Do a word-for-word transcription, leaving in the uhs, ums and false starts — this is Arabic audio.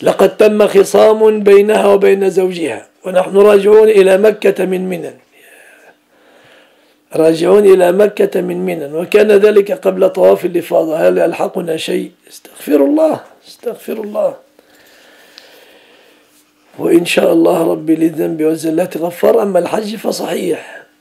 لقد تم خصام بينها وبين زوجها ونحن راجعون إلى مكة من منى، راجعون إلى مكة من منى، وكان ذلك قبل طواف الإفاضة. هل يلحقنا شيء؟ استغفر الله استغفر الله. وإن شاء الله ربي للذنب والزلات غفار. أما الحج فصحيح